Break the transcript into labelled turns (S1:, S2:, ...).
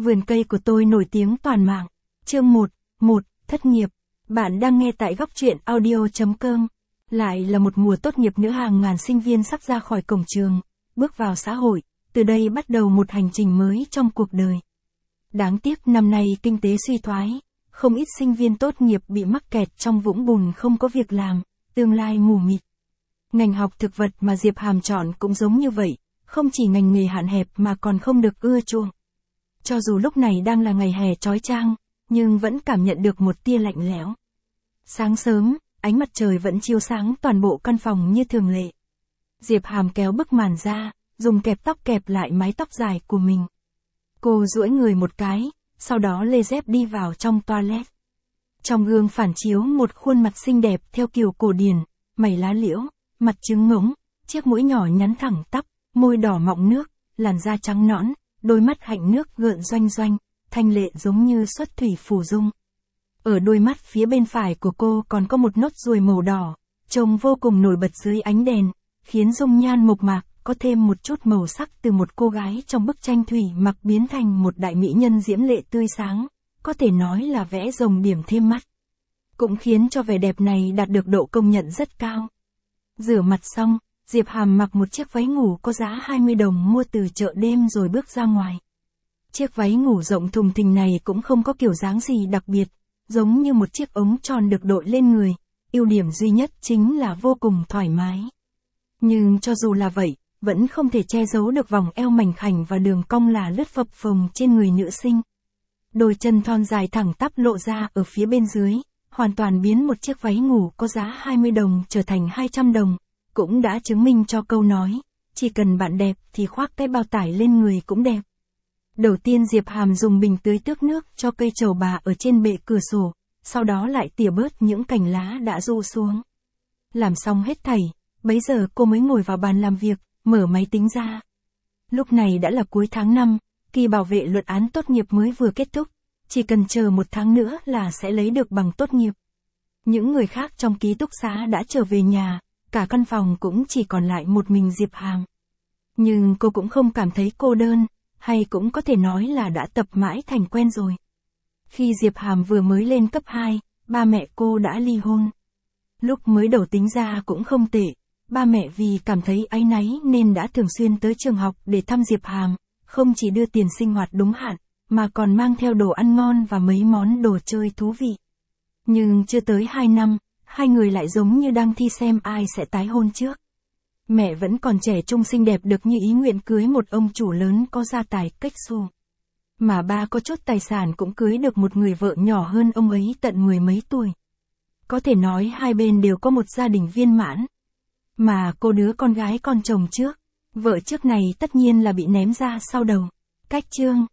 S1: Vườn cây của tôi nổi tiếng toàn mạng. Chương 1, thất nghiệp. Bạn đang nghe tại góc truyện audio.com. Lại là một mùa tốt nghiệp nữa, hàng ngàn sinh viên sắp ra khỏi cổng trường, bước vào xã hội, từ đây bắt đầu một hành trình mới trong cuộc đời. Đáng tiếc năm nay kinh tế suy thoái, không ít sinh viên tốt nghiệp bị mắc kẹt trong vũng bùn không có việc làm, tương lai mù mịt. Ngành học thực vật mà Diệp Hàm chọn cũng giống như vậy, không chỉ ngành nghề hạn hẹp mà còn không được ưa chuộng. Cho dù lúc này đang là ngày hè chói chang, nhưng vẫn cảm nhận được một tia lạnh lẽo. Sáng sớm, ánh mặt trời vẫn chiếu sáng toàn bộ căn phòng như thường lệ. Diệp Hàm kéo bức màn ra, dùng kẹp tóc kẹp lại mái tóc dài của mình. Cô duỗi người một cái, sau đó lê dép đi vào trong toilet. Trong gương phản chiếu một khuôn mặt xinh đẹp theo kiểu cổ điển, mày lá liễu, mặt trứng ngỗng, chiếc mũi nhỏ nhắn thẳng tắp, môi đỏ mọng nước, làn da trắng nõn, đôi mắt hạnh nước gợn doanh doanh, thanh lệ giống như xuất thủy phù dung. Ở đôi mắt phía bên phải của cô còn có một nốt ruồi màu đỏ, trông vô cùng nổi bật dưới ánh đèn, khiến dung nhan mộc mạc có thêm một chút màu sắc từ một cô gái trong bức tranh thủy mặc biến thành một đại mỹ nhân diễm lệ tươi sáng, có thể nói là vẽ rồng điểm thêm mắt. Cũng khiến cho vẻ đẹp này đạt được độ công nhận rất cao. Rửa mặt xong, Diệp Hàm mặc một chiếc váy ngủ có giá 20 đồng mua từ chợ đêm rồi bước ra ngoài. Chiếc váy ngủ rộng thùng thình này cũng không có kiểu dáng gì đặc biệt, giống như một chiếc ống tròn được đội lên người, ưu điểm duy nhất chính là vô cùng thoải mái. Nhưng cho dù là vậy, vẫn không thể che giấu được vòng eo mảnh khảnh và đường cong là lướt phập phồng trên người nữ sinh. Đôi chân thon dài thẳng tắp lộ ra ở phía bên dưới, hoàn toàn biến một chiếc váy ngủ có giá 20 đồng trở thành 200 đồng, cũng đã chứng minh cho câu nói, chỉ cần bạn đẹp thì khoác cái bao tải lên người cũng đẹp. Đầu tiên Diệp Hàm dùng bình tưới tước nước cho cây trầu bà ở trên bệ cửa sổ, sau đó lại tỉa bớt những cành lá đã rũ xuống. Làm xong hết thảy, bấy giờ cô mới ngồi vào bàn làm việc, mở máy tính ra. Lúc này đã là cuối tháng 5, kỳ bảo vệ luận án tốt nghiệp mới vừa kết thúc, chỉ cần chờ một tháng nữa là sẽ lấy được bằng tốt nghiệp. Những người khác trong ký túc xá đã trở về nhà, cả căn phòng cũng chỉ còn lại một mình Diệp Hàm. Nhưng cô cũng không cảm thấy cô đơn, hay cũng có thể nói là đã tập mãi thành quen rồi. Khi Diệp Hàm vừa mới lên cấp 2, ba mẹ cô đã ly hôn. Lúc mới đầu tính ra cũng không tệ, ba mẹ vì cảm thấy áy náy nên đã thường xuyên tới trường học để thăm Diệp Hàm, không chỉ đưa tiền sinh hoạt đúng hạn, mà còn mang theo đồ ăn ngon và mấy món đồ chơi thú vị. Nhưng chưa tới 2 năm, hai người lại giống như đang thi xem ai sẽ tái hôn trước. Mẹ vẫn còn trẻ trung xinh đẹp được như ý nguyện cưới một ông chủ lớn có gia tài cách xù. Mà ba có chút tài sản cũng cưới được một người vợ nhỏ hơn ông ấy tận 10 mấy tuổi. Có thể nói hai bên đều có một gia đình viên mãn. Mà cô đứa con gái con chồng trước, vợ trước này tất nhiên là bị ném ra sau đầu. Cách chương